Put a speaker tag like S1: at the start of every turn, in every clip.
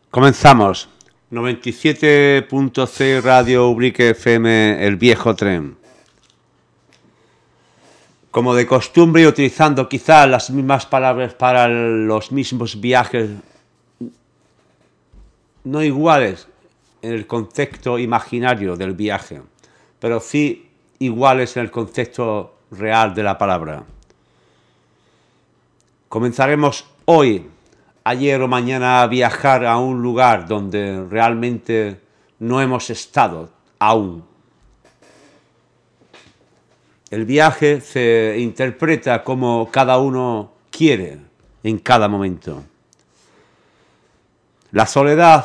S1: Comenzamos. 97.6 Radio Ubrique FM, El Viejo Tren. Como de costumbre y utilizando quizás las mismas palabras para los mismos viajes, no iguales en el concepto imaginario del viaje, pero sí iguales en el concepto real de la palabra. Comenzaremos hoy, ayer o mañana, a viajar a un lugar donde realmente no hemos estado aún. El viaje se interpreta como cada uno quiere en cada momento. La soledad,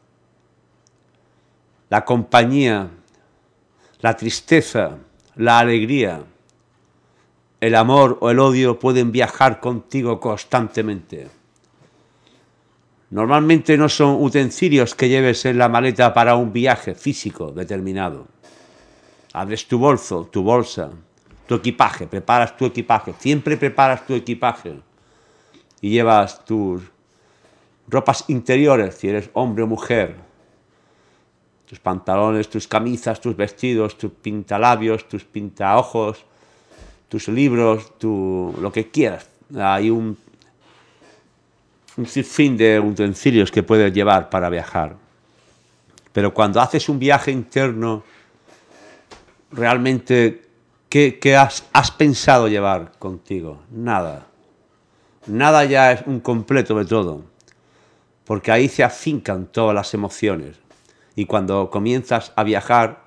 S1: la compañía, la tristeza, la alegría, el amor o el odio pueden viajar contigo constantemente. Normalmente no son utensilios que lleves en la maleta para un viaje físico determinado. Abres tu bolso, tu bolsa, tu equipaje, preparas tu equipaje, siempre preparas tu equipaje y llevas tus ropas interiores, si eres hombre o mujer, tus pantalones, tus camisas, tus vestidos, tus pintalabios, tus pintaojos, tus libros, lo que quieras. Hay un sinfín de utensilios que puedes llevar para viajar. Pero cuando haces un viaje interno, realmente, ¿qué has pensado llevar contigo? Nada. Nada ya es un completo de todo. Porque ahí se afincan todas las emociones. Y cuando comienzas a viajar,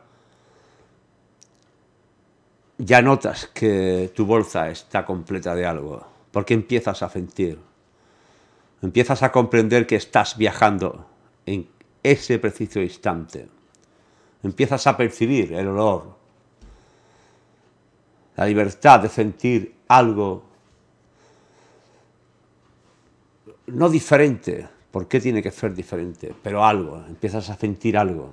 S1: ya notas que tu bolsa está completa de algo. Porque empiezas a sentir. Empiezas a comprender que estás viajando en ese preciso instante. Empiezas a percibir el olor, la libertad de sentir algo no diferente. ¿Por qué tiene que ser diferente? Pero algo, empiezas a sentir algo.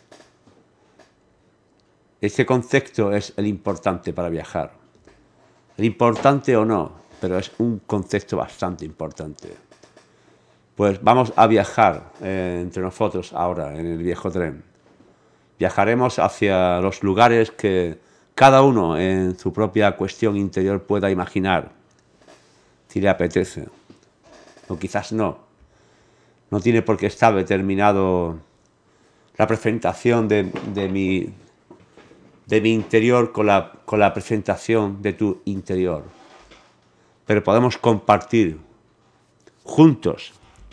S1: Ese concepto es el importante para viajar. El importante o no, pero es un concepto bastante importante. Pues vamos a viajar entre nosotros ahora en el viejo tren. Viajaremos hacia los lugares que cada uno en su propia cuestión interior pueda imaginar, si le apetece. O quizás no. No tiene por qué estar determinado la presentación de mi interior con la presentación de tu interior. Pero podemos compartir juntos.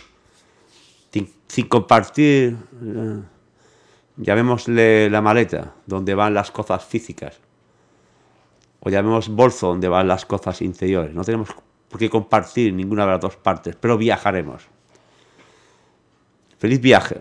S1: Sin compartir, llamémosle la maleta, donde van las cosas físicas. O llamemos bolso, donde van las cosas interiores. No tenemos por qué compartir ninguna de las dos partes, pero viajaremos. ¡Feliz viaje!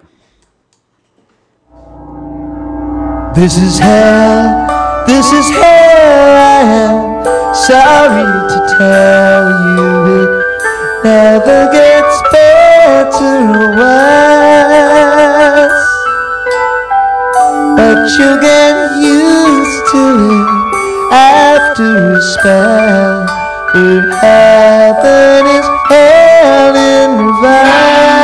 S2: This is hell, this is hell, I am sorry to tell you it never gets better or worse, but you'll get used to it after a spell, for heaven is hell in reverse.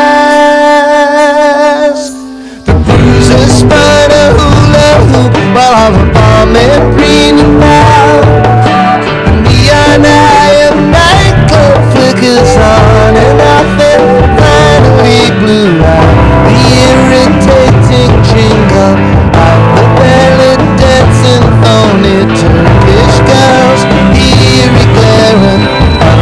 S2: The bruises spun a hula hoop while I was bombing green and brown. The neon eye of nightclub flickers on and off and finally blew out the irritating jingle of the belly dancing phony Turkish girls, eerie glaring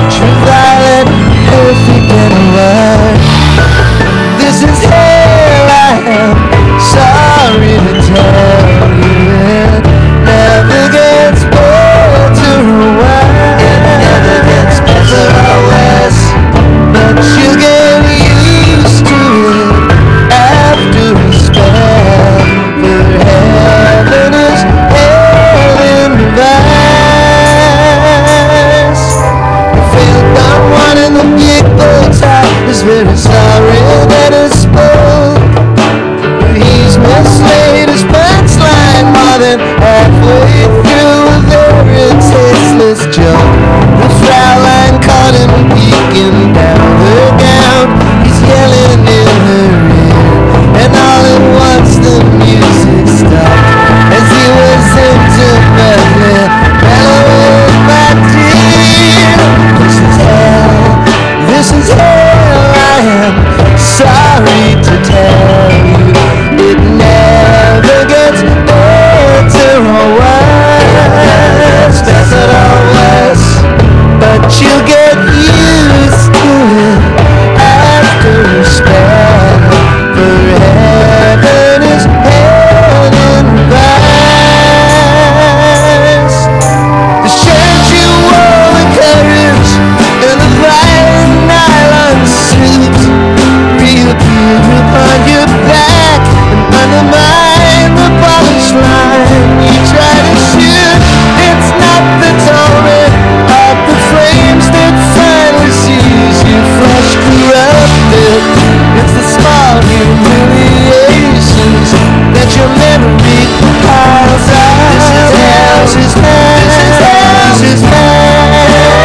S2: This is hell, I am sorry to tell you. It never gets better or worse, better or worse, but you'll get used to it after a spell. For heaven is hell in reverse. The shirt you wore with courage and the bright nylon suit reappear upon your back and undermine the polished line you try to shoot. It's not the torment of the flames that finally sees your flesh corrupted. It's the small humiliations that your memory piles up. This is hell, this is hell, this is hell, this is hell.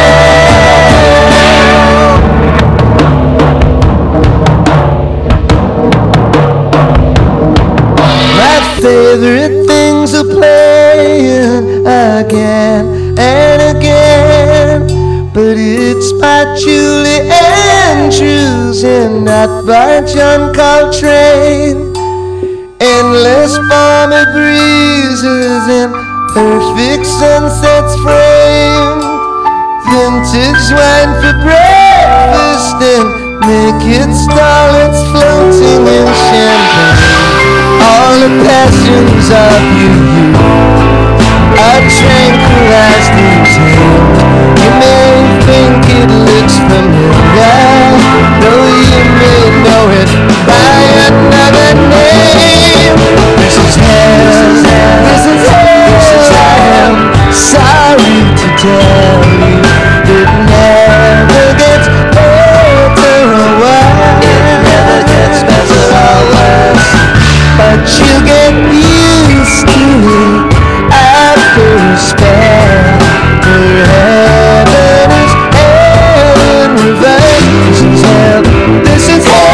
S2: My favorite things are playing again and again, but it's by Julie Andrews and not by John Coltrane. Endless balmy breezes and perfect sunsets framed, vintage wine for breakfast and naked starlets floating in champagne. All the passions of your youth are tranquilized and tamed. You may think it looks familiar, though you may know it by another name. This is hell, this is hell, this is hell. Sorry to tell you, it never gets better or worse. It never gets better or worse, but you get used to it after a spell. For heaven is hell in reverse. This is hell, this is hell.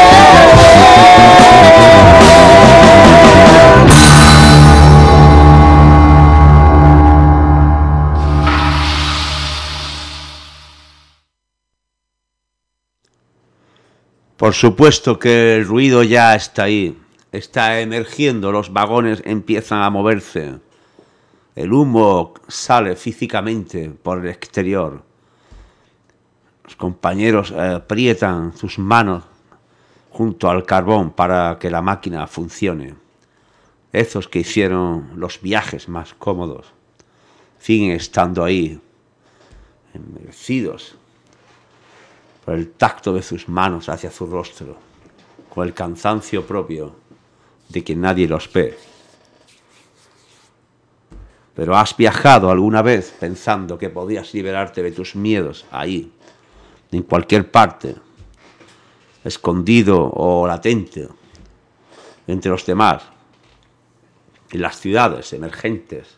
S1: Por supuesto que el ruido ya está ahí, está emergiendo, los vagones empiezan a moverse, el humo sale físicamente por el exterior, los compañeros aprietan sus manos junto al carbón para que la máquina funcione. Esos que hicieron los viajes más cómodos siguen estando ahí, enmerecidos por el tacto de sus manos hacia su rostro, con el cansancio propio de que nadie los ve. Pero has viajado alguna vez pensando que podías liberarte de tus miedos ahí, en cualquier parte, escondido o latente entre los demás, en las ciudades emergentes,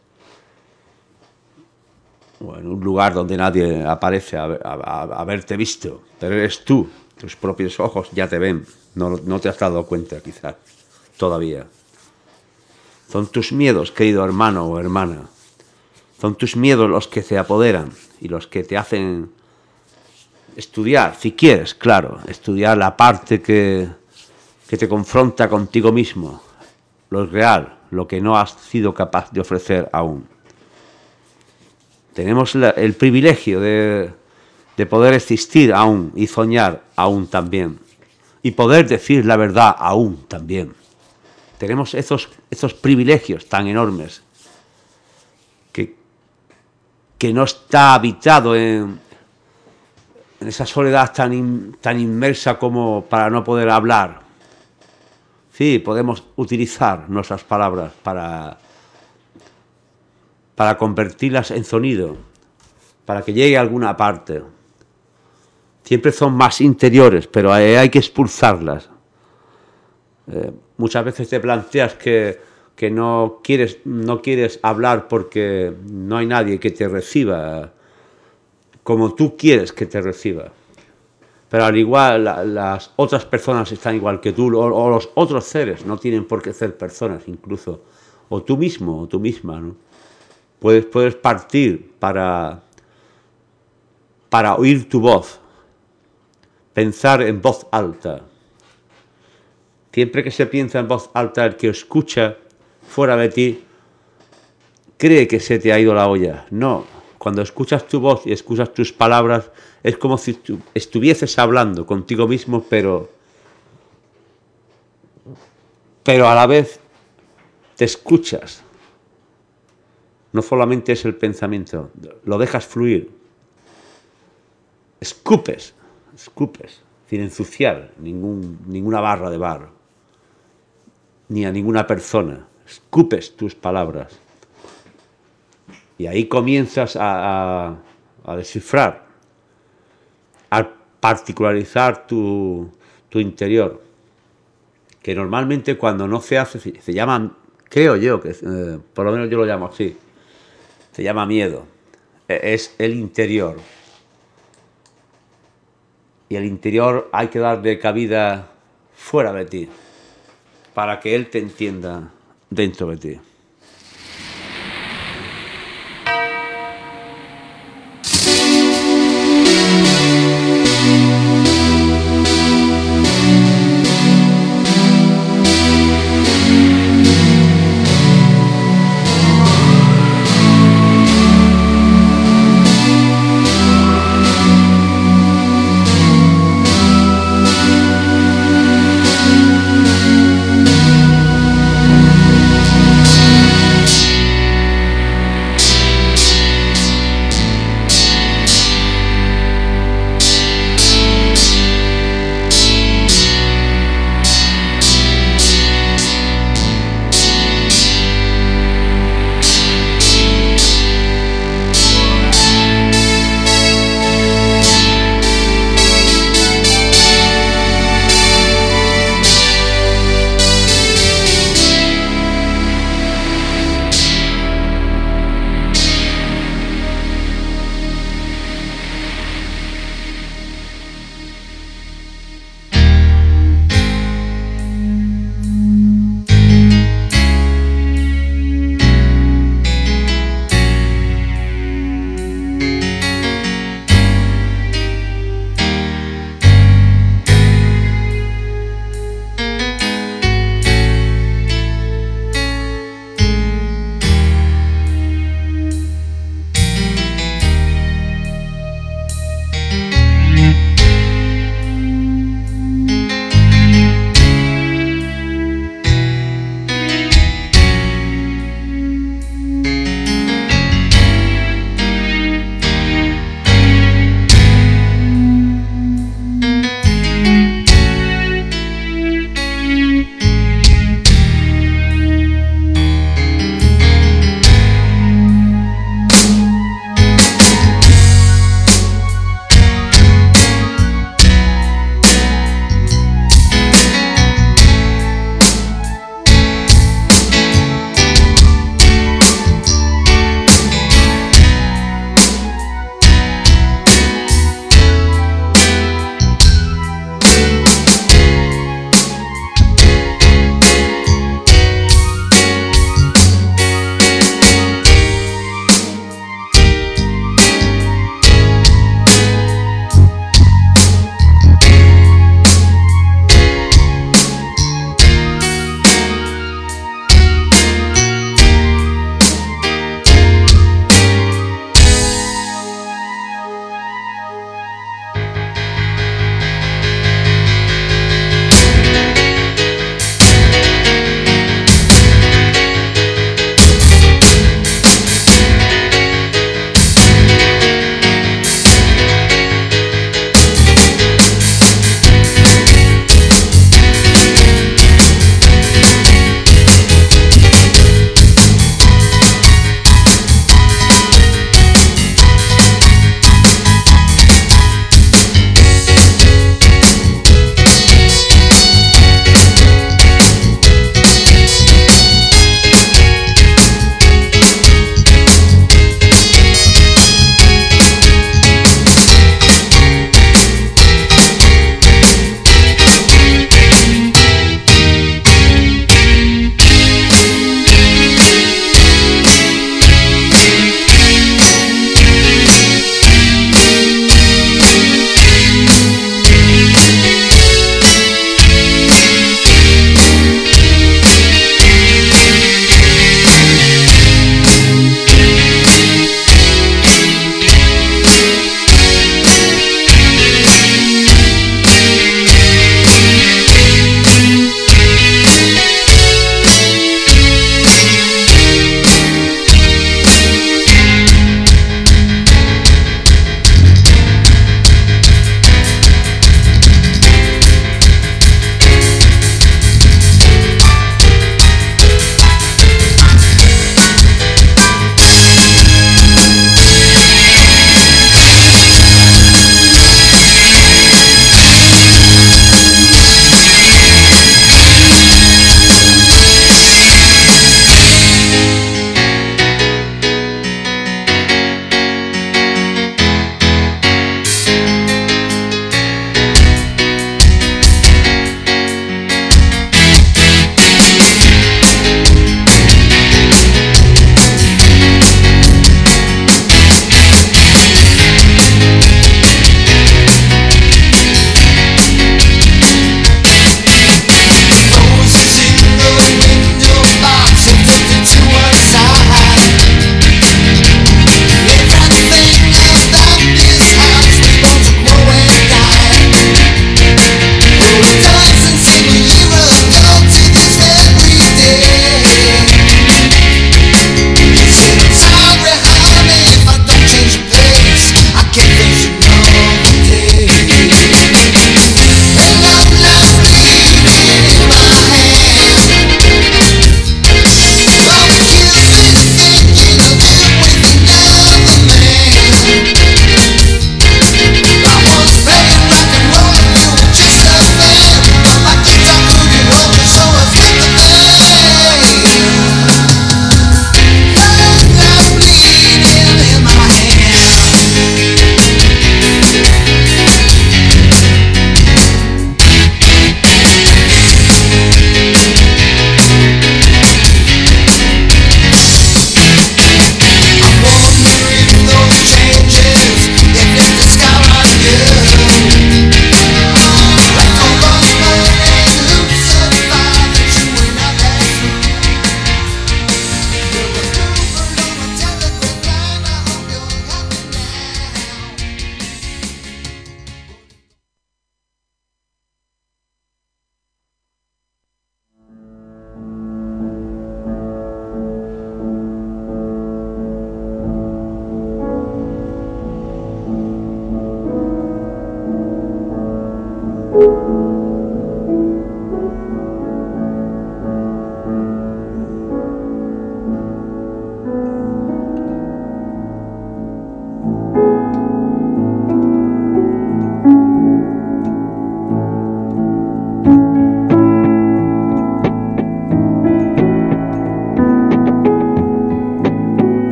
S1: o en un lugar donde nadie aparece a haberte visto, pero eres tú, tus propios ojos ya te ven, no te has dado cuenta quizás todavía. Son tus miedos, querido hermano o hermana, son tus miedos los que te apoderan y los que te hacen estudiar, si quieres, claro, estudiar la parte que te confronta contigo mismo, lo real, lo que no has sido capaz de ofrecer aún. Tenemos el privilegio de poder existir aún y soñar aún también. Y poder decir la verdad aún también. Tenemos esos privilegios tan enormes que no está habitado en esa soledad tan inmersa como para no poder hablar. Sí, podemos utilizar nuestras palabras para convertirlas en sonido, para que llegue a alguna parte. Siempre son más interiores, pero hay que expulsarlas. Muchas veces te planteas que no quieres hablar porque no hay nadie que te reciba como tú quieres que te reciba. Pero al igual, las otras personas están igual que tú, o los otros seres no tienen por qué ser personas incluso, o tú mismo o tú misma, ¿no? Puedes partir para oír tu voz, pensar en voz alta. Siempre que se piensa en voz alta, el que escucha fuera de ti cree que se te ha ido la olla. No, cuando escuchas tu voz y escuchas tus palabras, es como si tú estuvieses hablando contigo mismo, pero a la vez te escuchas. No solamente es el pensamiento, lo dejas fluir. Escupes, sin ensuciar ninguna barra de bar, ni a ninguna persona. Escupes tus palabras. Y ahí comienzas a descifrar, a particularizar tu interior. Que normalmente cuando no se hace, se llama, creo yo, que por lo menos yo lo llamo así, se llama miedo. Es el interior. Y el interior hay que darle cabida fuera de ti, para que él te entienda dentro de ti.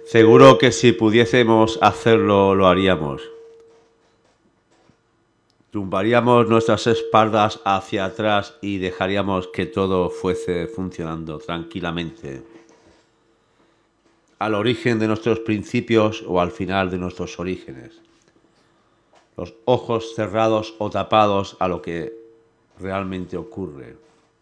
S1: Seguro que si pudiésemos hacerlo, lo haríamos. Tumbaríamos nuestras espaldas hacia atrás y dejaríamos que todo fuese funcionando tranquilamente. Al origen de nuestros principios o al final de nuestros orígenes. Los ojos cerrados o tapados a lo que realmente ocurre.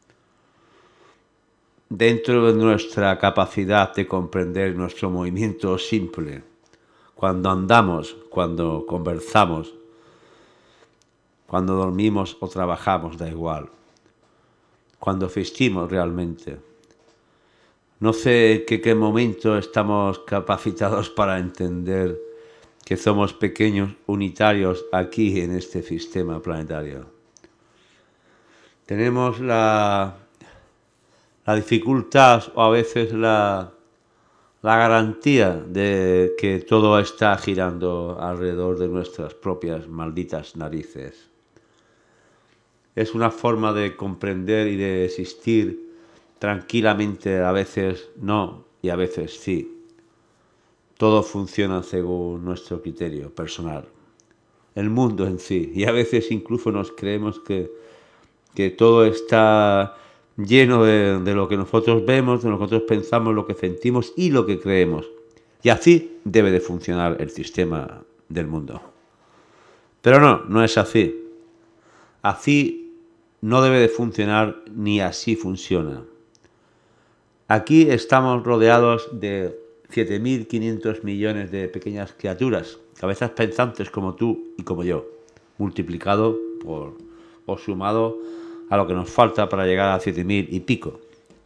S1: Dentro de nuestra capacidad de comprender nuestro movimiento simple, cuando andamos, cuando conversamos, cuando dormimos o trabajamos, da igual. Cuando existimos realmente. No sé qué momento estamos capacitados para entender que somos pequeños unitarios aquí en este sistema planetario. Tenemos la dificultad o a veces la garantía de que todo está girando alrededor de nuestras propias malditas narices. Es una forma de comprender y de existir tranquilamente, a veces no y a veces sí. Todo funciona según nuestro criterio personal. El mundo en sí. Y a veces incluso nos creemos que todo está lleno de lo que nosotros vemos, de lo que nosotros pensamos, lo que sentimos y lo que creemos. Y así debe de funcionar el sistema del mundo. Pero no es así. Así no debe de funcionar ni así funciona. Aquí estamos rodeados de 7.500 millones de pequeñas criaturas, cabezas pensantes como tú y como yo, multiplicado o sumado a lo que nos falta para llegar a 7.000 y pico.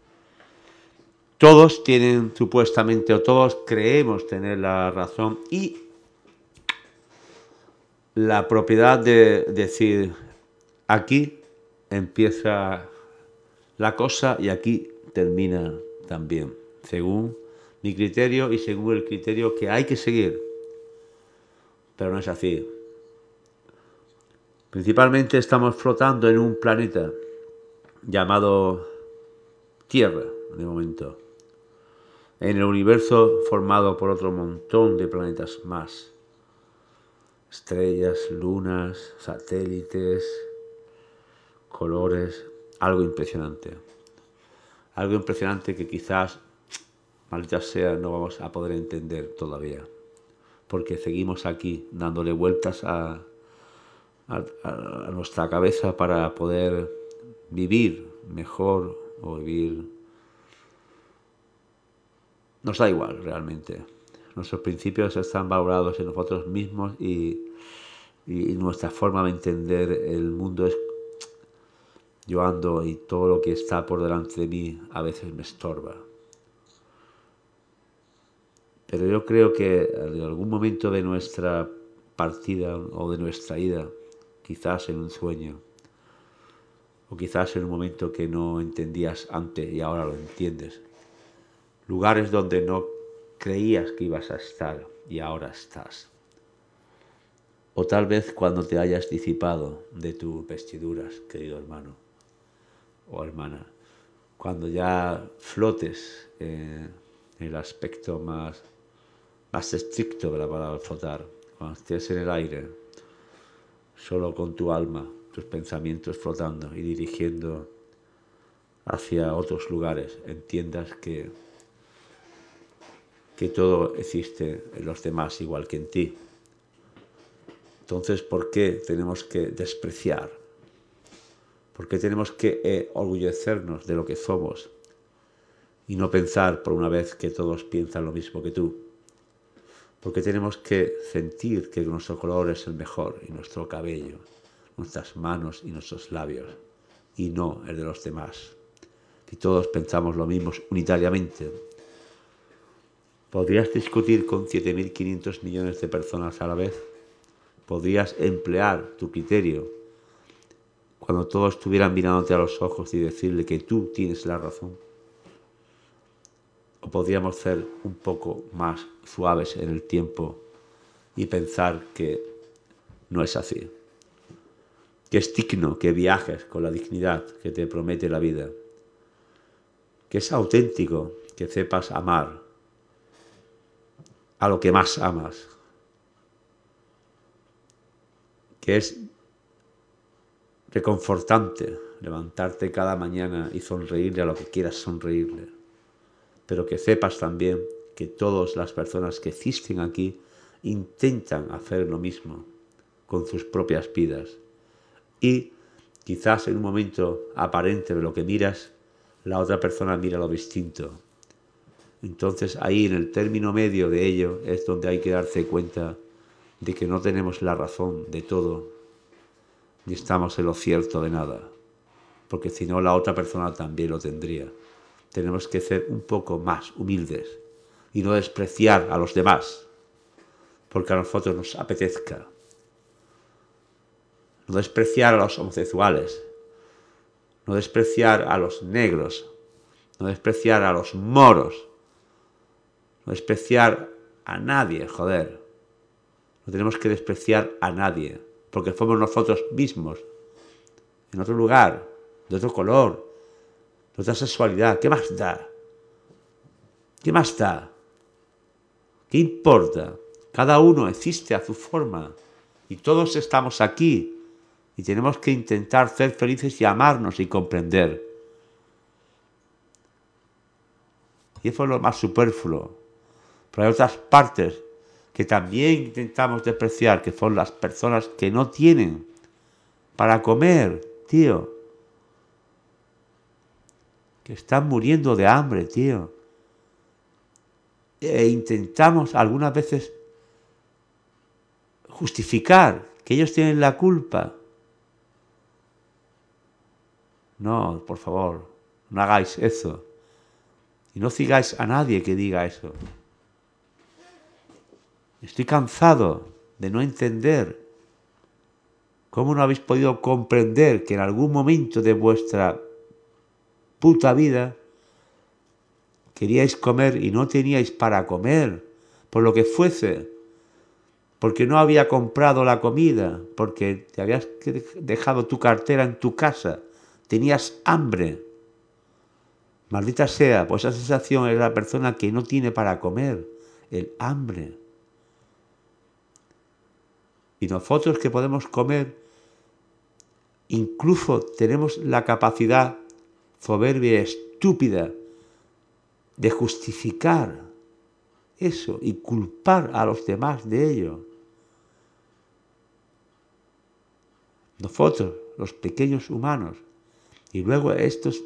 S1: Todos tienen supuestamente, o todos creemos tener la razón y la propiedad de decir, aquí empieza la cosa y aquí termina también, según mi criterio y según el criterio que hay que seguir. Pero no es así. Principalmente estamos flotando en un planeta llamado Tierra, de momento. En el universo formado por otro montón de planetas más. Estrellas, lunas, satélites, colores, algo impresionante. Algo impresionante que quizás, maldita sea, no vamos a poder entender todavía. Porque seguimos aquí dándole vueltas a nuestra cabeza para poder vivir mejor o vivir. Nos da igual realmente. Nuestros principios están valorados en nosotros mismos y nuestra forma de entender el mundo es yo ando y todo lo que está por delante de mí a veces me estorba. Pero yo creo que en algún momento de nuestra partida o de nuestra ida, quizás en un sueño, o quizás en un momento que no entendías antes y ahora lo entiendes, lugares donde no creías que ibas a estar y ahora estás. O tal vez cuando te hayas disipado de tus vestiduras, querido hermano o hermana, cuando ya flotes en el aspecto más estricto de la palabra flotar, cuando estés en el aire, solo con tu alma, tus pensamientos flotando y dirigiendo hacia otros lugares, entiendas que todo existe en los demás igual que en ti. Entonces, ¿por qué tenemos que despreciar? ¿Por qué tenemos que orgullecernos de lo que somos y no pensar por una vez que todos piensan lo mismo que tú? ¿Por qué tenemos que sentir que nuestro color es el mejor y nuestro cabello, nuestras manos y nuestros labios y no el de los demás? Si todos pensamos lo mismo unitariamente, ¿podrías discutir con 7.500 millones de personas a la vez? ¿Podrías emplear tu criterio cuando todos estuvieran mirándote a los ojos y decirle que tú tienes la razón? ¿O podríamos ser un poco más suaves en el tiempo y pensar que no es así? Que es digno que viajes con la dignidad que te promete la vida. Que es auténtico que sepas amar. a lo que más amas, que es reconfortante levantarte cada mañana y sonreírle a lo que quieras sonreírle, pero que sepas también que todas las personas que existen aquí intentan hacer lo mismo con sus propias vidas, y quizás en un momento aparente de lo que miras, la otra persona mira lo distinto. Entonces ahí en el término medio de ello es donde hay que darse cuenta de que no tenemos la razón de todo, ni estamos en lo cierto de nada, porque si no la otra persona también lo tendría. Tenemos que ser un poco más humildes y no despreciar a los demás porque a nosotros nos apetezca. No despreciar a los homosexuales, no despreciar a los negros, no despreciar a los moros, no despreciar a nadie, joder. No tenemos que despreciar a nadie, porque somos nosotros mismos, en otro lugar, de otro color, de otra sexualidad. ¿Qué más da? ¿Qué más da? ¿Qué importa? Cada uno existe a su forma y todos estamos aquí y tenemos que intentar ser felices y amarnos y comprender. Y eso es lo más superfluo. Pero hay otras partes que también intentamos despreciar, que son las personas que no tienen para comer, tío. Que están muriendo de hambre, tío. E intentamos algunas veces justificar que ellos tienen la culpa. No, por favor, no hagáis eso. Y no sigáis a nadie que diga eso. Estoy cansado de no entender. ¿Cómo no habéis podido comprender que en algún momento de vuestra puta vida queríais comer y no teníais para comer, por lo que fuese? Porque no había comprado la comida, porque te habías dejado tu cartera en tu casa, tenías hambre. Maldita sea, pues esa sensación es la persona que no tiene para comer, el hambre. Y nosotros que podemos comer, incluso tenemos la capacidad soberbia y estúpida de justificar eso y culpar a los demás de ello. Nosotros, los pequeños humanos, y luego estos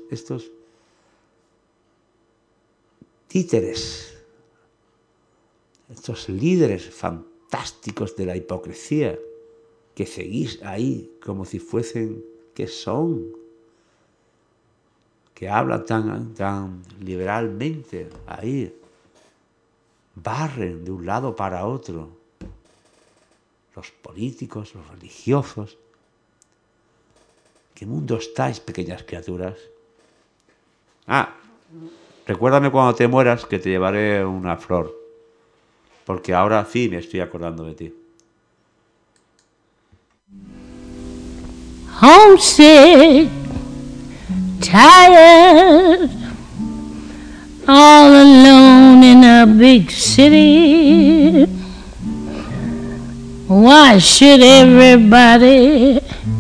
S1: títeres, estos líderes fantásticos de la hipocresía, que seguís ahí como si fuesen, que son, que hablan tan liberalmente ahí, barren de un lado para otro, los políticos, los religiosos. ¿Qué mundo estáis, pequeñas criaturas? Recuérdame cuando te mueras que te llevaré una flor, porque ahora sí me estoy acordando de ti.
S3: Homesick, tired, all alone in a big city. Why should everybody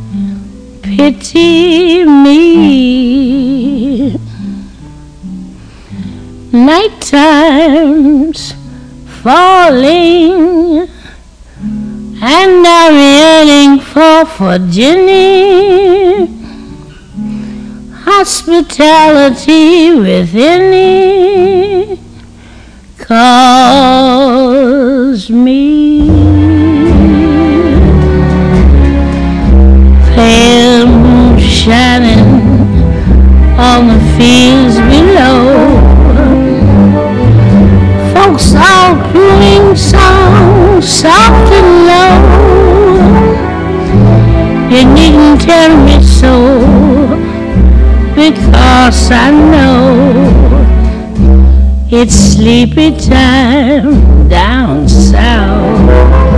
S3: pity me? Night time's falling, and I'm yearning for Virginia. Hospitality within it calls me. Pale moon shining on the fields below. Folks all crooning songs, soft and low. You needn't tell me so, because I know it's sleepy time down south.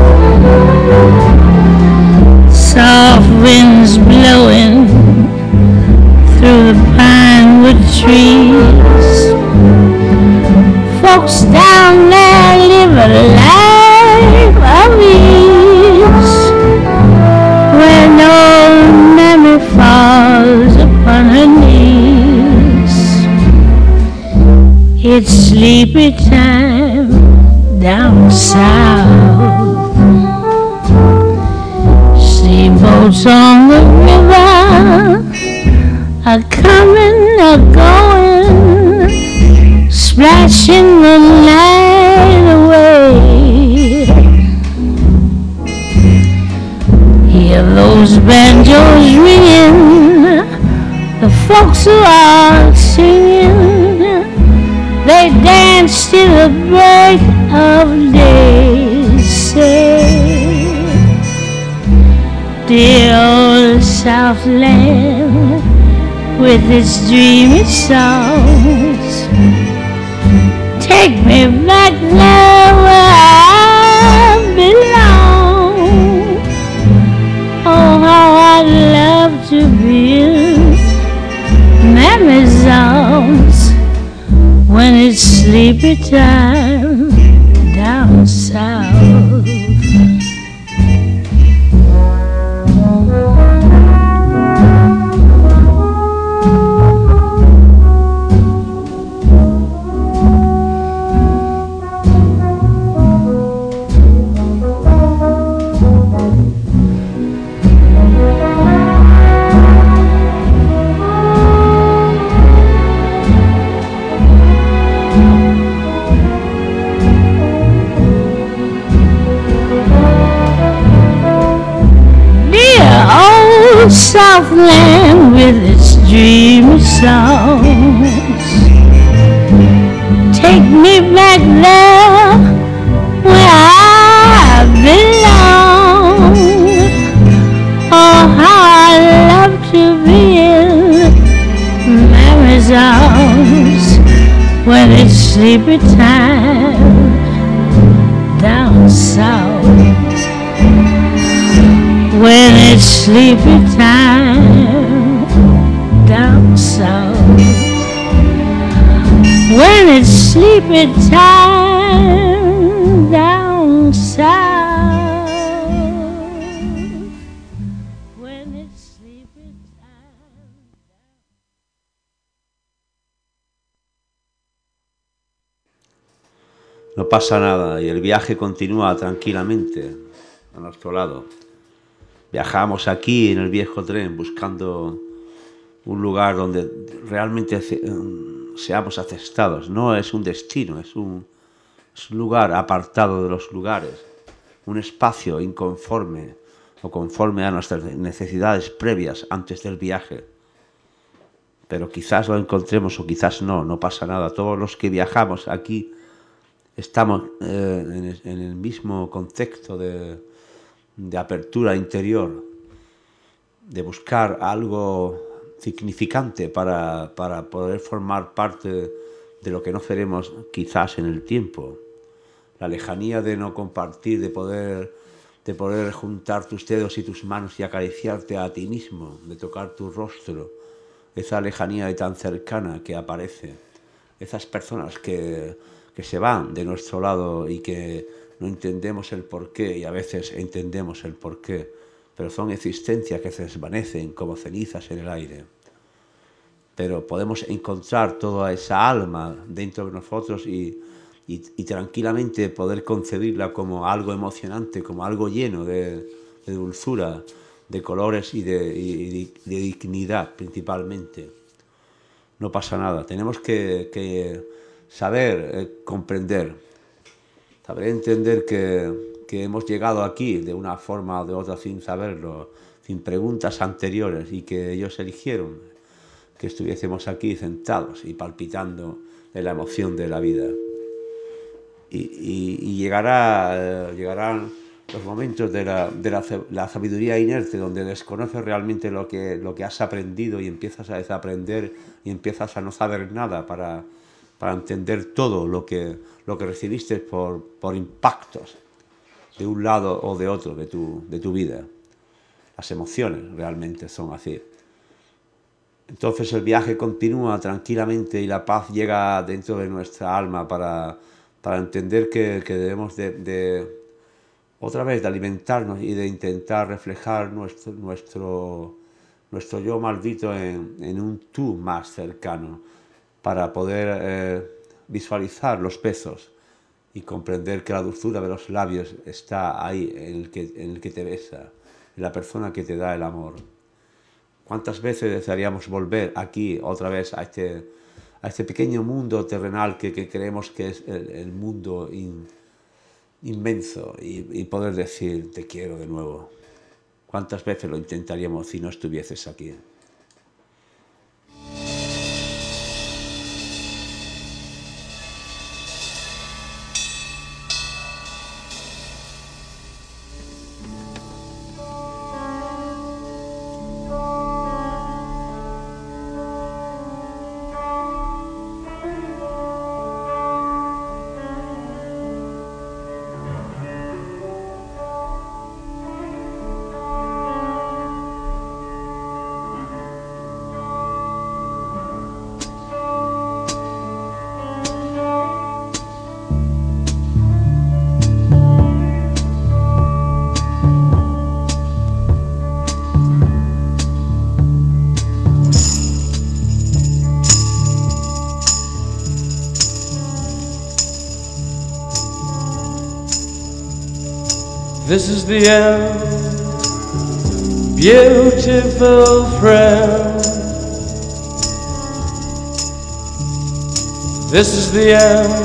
S3: Soft winds blowing through the pine wood trees. Folks down there live a life of ease, where no memory falls upon her knees. It's sleepy time down south. Steamboats on the river are coming, are going, splashing the night away. Hear those banjos ringing, the folks who are singing, they dance till the break of day. Say, dear old Southland with its dreamy songs, take me back there where I belong. Oh, how I'd love to be in Mammy's arms when it's sleepy time down south. Southland with its dreamy songs, take me back there where I belong. Oh, how I love to be in Mammy's arms when it's sleepy time down south. When it's sleepy time down south. When it's sleepy time down south. When it's sleepy time.
S1: No pasa nada y el viaje continúa tranquilamente a nuestro lado. Viajamos aquí en el viejo tren buscando un lugar donde realmente seamos aceptados. No es un destino, es un lugar apartado de los lugares, un espacio inconforme o conforme a nuestras necesidades previas antes del viaje. Pero quizás lo encontremos o quizás no, no pasa nada. Todos los que viajamos aquí estamos en el mismo contexto de apertura interior, de buscar algo significante para poder formar parte de lo que no seremos quizás en el tiempo. La lejanía de no compartir, de poder juntar tus dedos y tus manos y acariciarte a ti mismo, de tocar tu rostro, esa lejanía de tan cercana que aparece, esas personas que se van de nuestro lado y que no entendemos el porqué y a veces entendemos el porqué, pero son existencias que se desvanecen como cenizas en el aire. Pero podemos encontrar toda esa alma dentro de nosotros y tranquilamente poder concebirla como algo emocionante, como algo lleno de dulzura, de colores y de dignidad principalmente. No pasa nada, tenemos que saber comprender. Saber entender que hemos llegado aquí de una forma o de otra sin saberlo, sin preguntas anteriores y que ellos eligieron que estuviésemos aquí sentados y palpitando de la emoción de la vida. Y llegarán los momentos de la sabiduría inerte donde desconoces realmente lo que has aprendido y empiezas a desaprender y empiezas a no saber nada para entender todo lo que recibiste por impactos de un lado o de otro de tu vida. Las emociones realmente son así. Entonces el viaje continúa tranquilamente y la paz llega dentro de nuestra alma para para entender que debemos otra vez de alimentarnos y de intentar reflejar nuestro yo maldito en un tú más cercano, para poder visualizar los besos y comprender que la dulzura de los labios está ahí, en el que te besa, en la persona que te da el amor. ¿Cuántas veces desearíamos volver aquí otra vez a este pequeño mundo terrenal que creemos que es el mundo inmenso y poder decir te quiero de nuevo? ¿Cuántas veces lo intentaríamos si no estuvieses aquí?
S2: This is the end, beautiful friend. This is the end,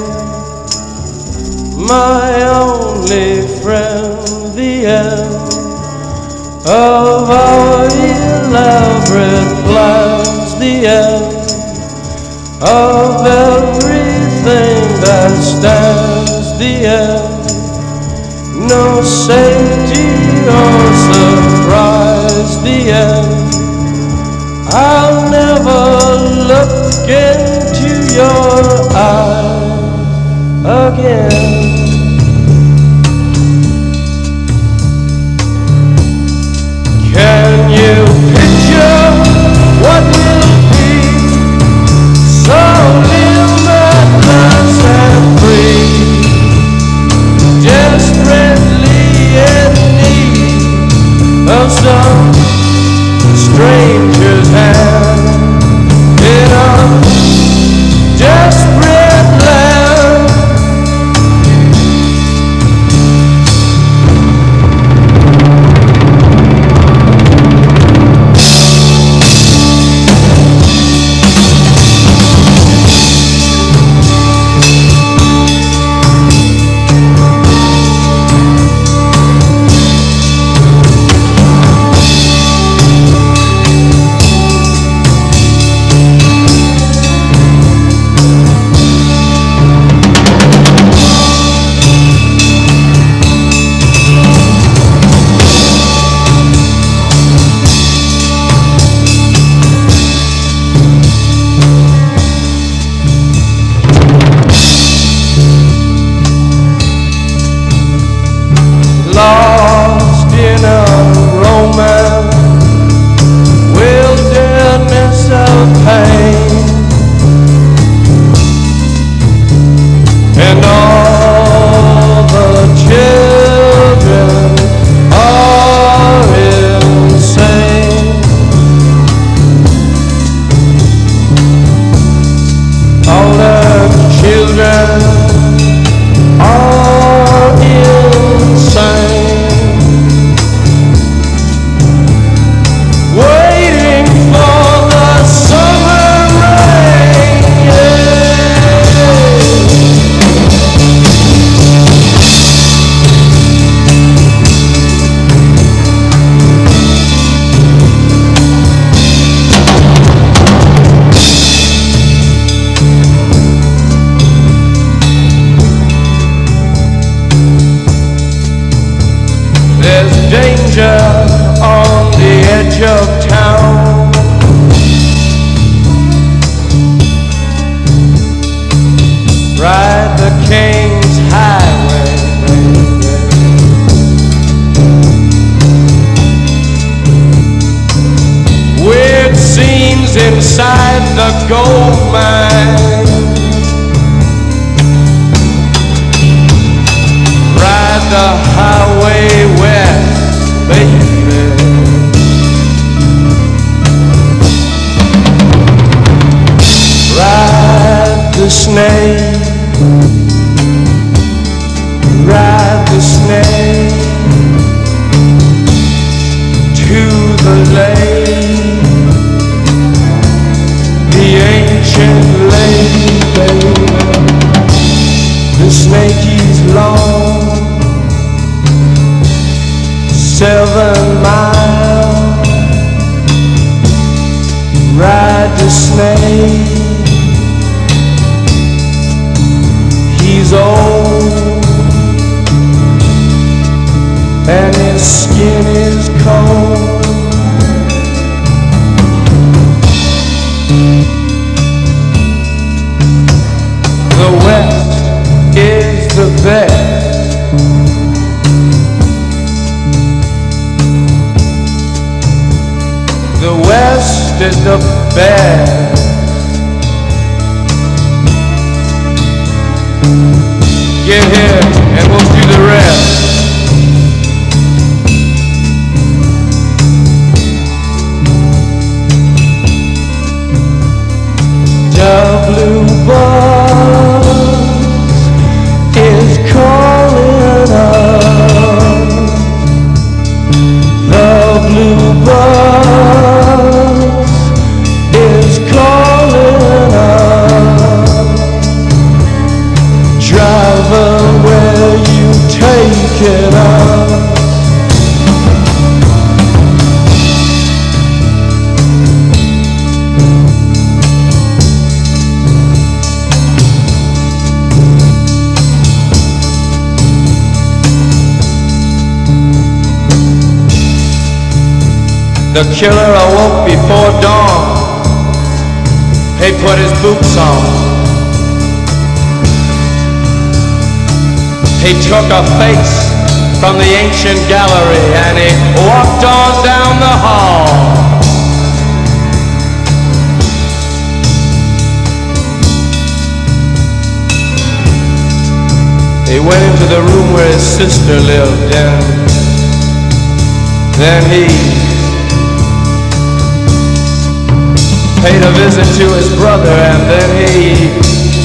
S2: my only friend. The end of our elaborate plans. The end of everything that stands. The end. No safety or surprise, the end. I'll never look into your eyes again. Can you picture what will be so limitless and free? Desperately in need of some stranger's hand in a desperate land. Lost in a romance, wilderness of pain, and all the children are insane. All the children are insane. Waiting for the summer rain, there's danger on the edge of town. Ride the King's Highway, weird scenes inside the gold mine. 7 miles, ride the snake. He's old and his skin is cold. The West is the best. The West is the best. Get here and we'll do the rest. The blue bus is calling us. The blue bus is calling us. Driver, where you taking us? The killer awoke before dawn. He put his boots on. He took a face from the ancient gallery and he walked on down the hall. He went into the room where his sister lived, and then he paid a visit to his brother, and then he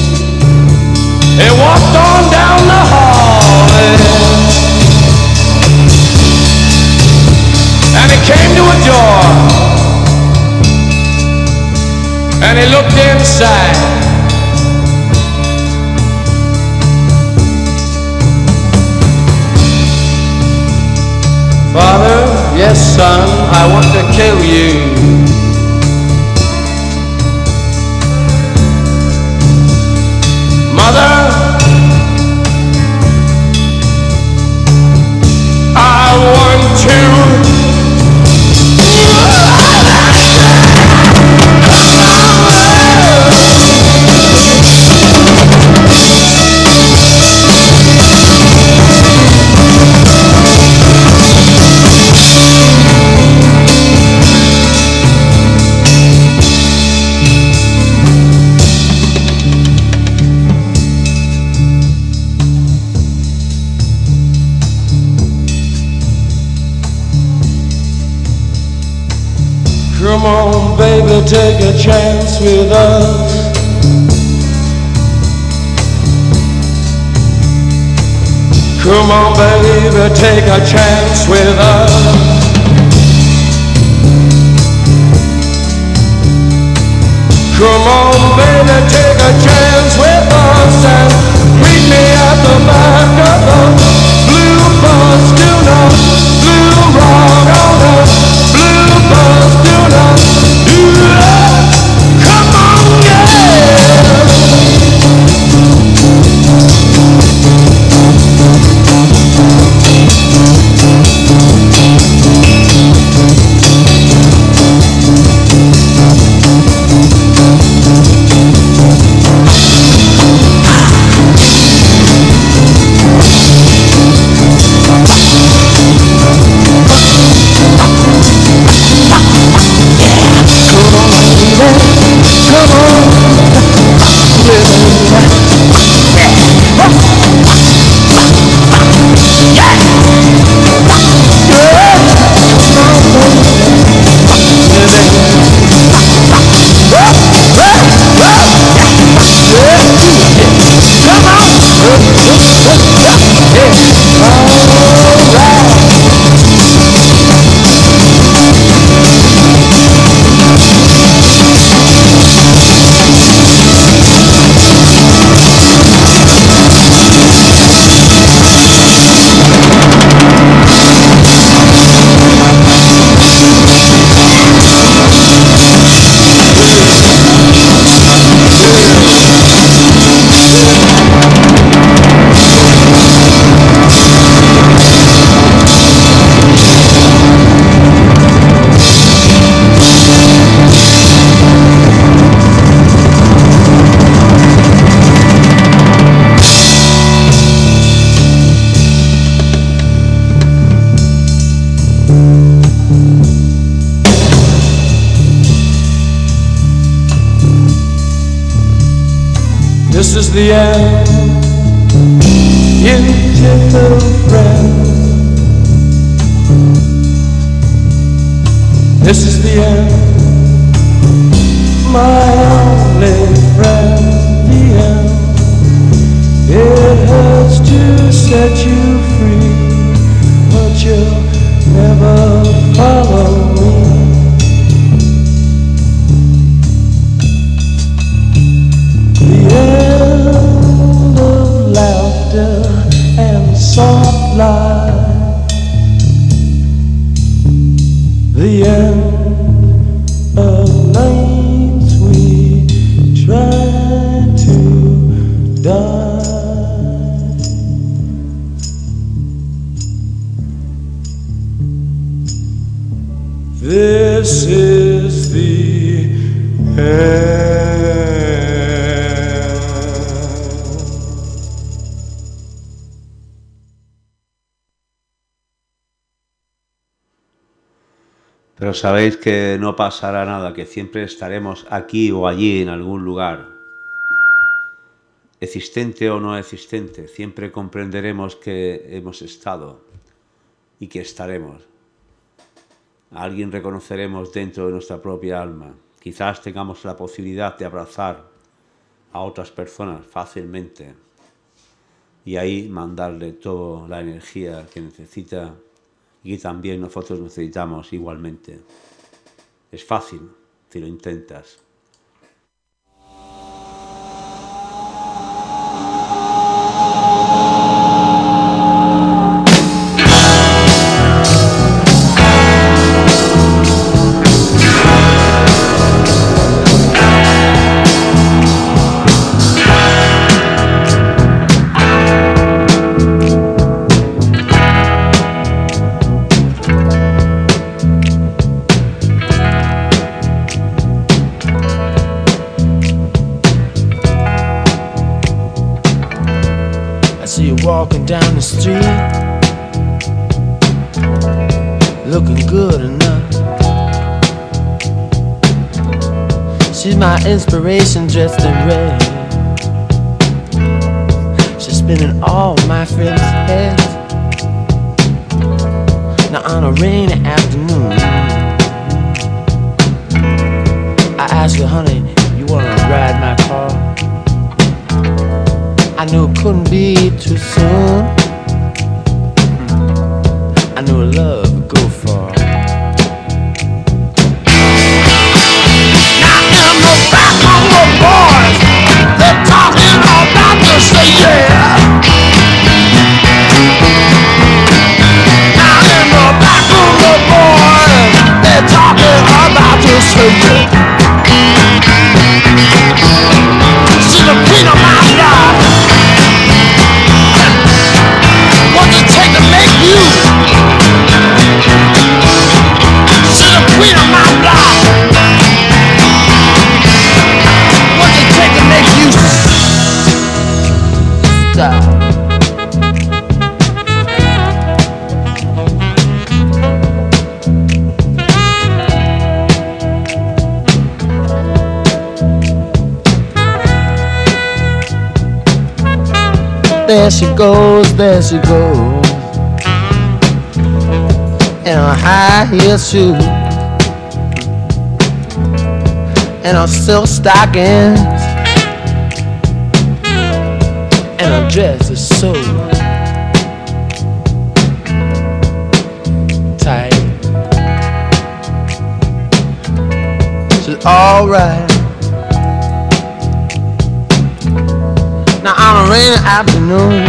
S2: walked on down the hall, and he came to a door, and he looked inside. Father, yes son, I want to kill you. Mother, I want to. Come on, baby, take a chance with us. Come on, baby, take a chance with us. Come on, baby, take a chance with us and meet me at the back of the blue bus. Do not blue rock on the blue bus. Do not do that. Come on, yeah. This is the end, beautiful friend. This is the end, my only friend. The end. It hurts to set you free, but you'll never follow me. The end of laughter and soft light. The end of nights we try to die. This is the end.
S1: Pero sabéis que no pasará nada, que siempre estaremos aquí o allí en algún lugar. Existente o no existente, siempre comprenderemos que hemos estado y que estaremos. A alguien reconoceremos dentro de nuestra propia alma. Quizás tengamos la posibilidad de abrazar a otras personas fácilmente y ahí mandarle toda la energía que necesita y que también nosotros necesitamos igualmente. Es fácil si lo intentas.
S2: Walking down the street, looking good enough. She's my inspiration dressed in red. She's spinning all my friends' heads. Now on a rainy afternoon, I asked her, honey, you wanna ride my car? I knew it couldn't be too soon. I knew love would go far. Now in the back of the boys, they're talking about to say yeah. Now in the back of the boys, they're talking about to say yeah. She's the queen of my life. What's it take to make you? She's the queen of my block. What's it take to make you stop? There she goes, there she goes, in her high heel shoes and her silk stockings, and her dress is so tight. She's alright. Now on a rainy afternoon,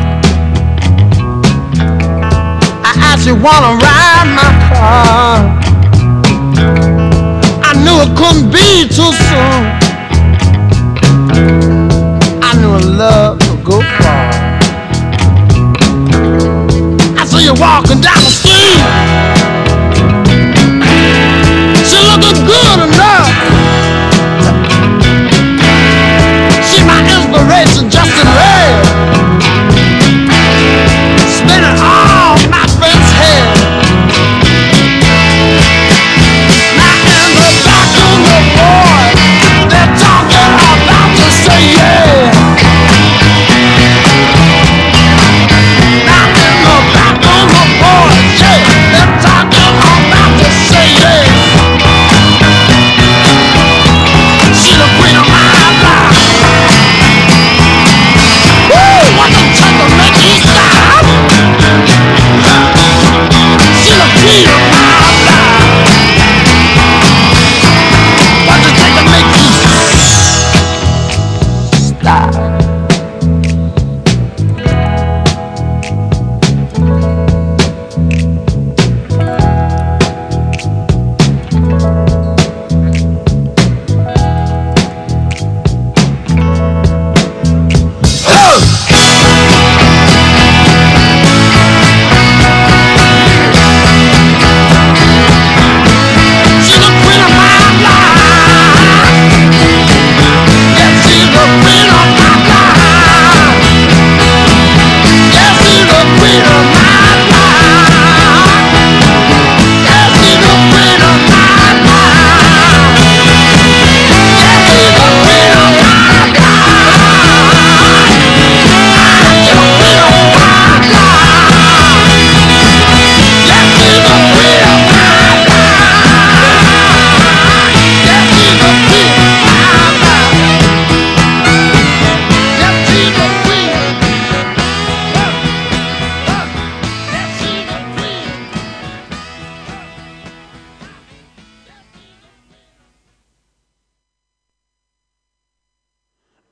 S2: I asked you wanna ride my car. I knew it couldn't be too soon. I knew love would go far. I saw you walking down the street. She looking good enough. She's my inspiration, just in red, spinning all my friends' head. Now in the back of the boy, they're talking about to say yeah.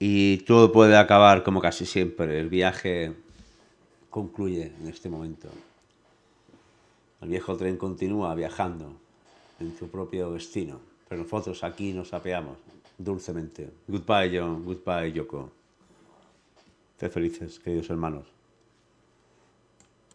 S1: Y todo puede acabar como casi siempre. El viaje concluye en este momento. El viejo tren continúa viajando en su propio destino. Pero nosotros aquí nos apeamos dulcemente. Goodbye, John. Goodbye, Yoko. Sed felices, queridos hermanos.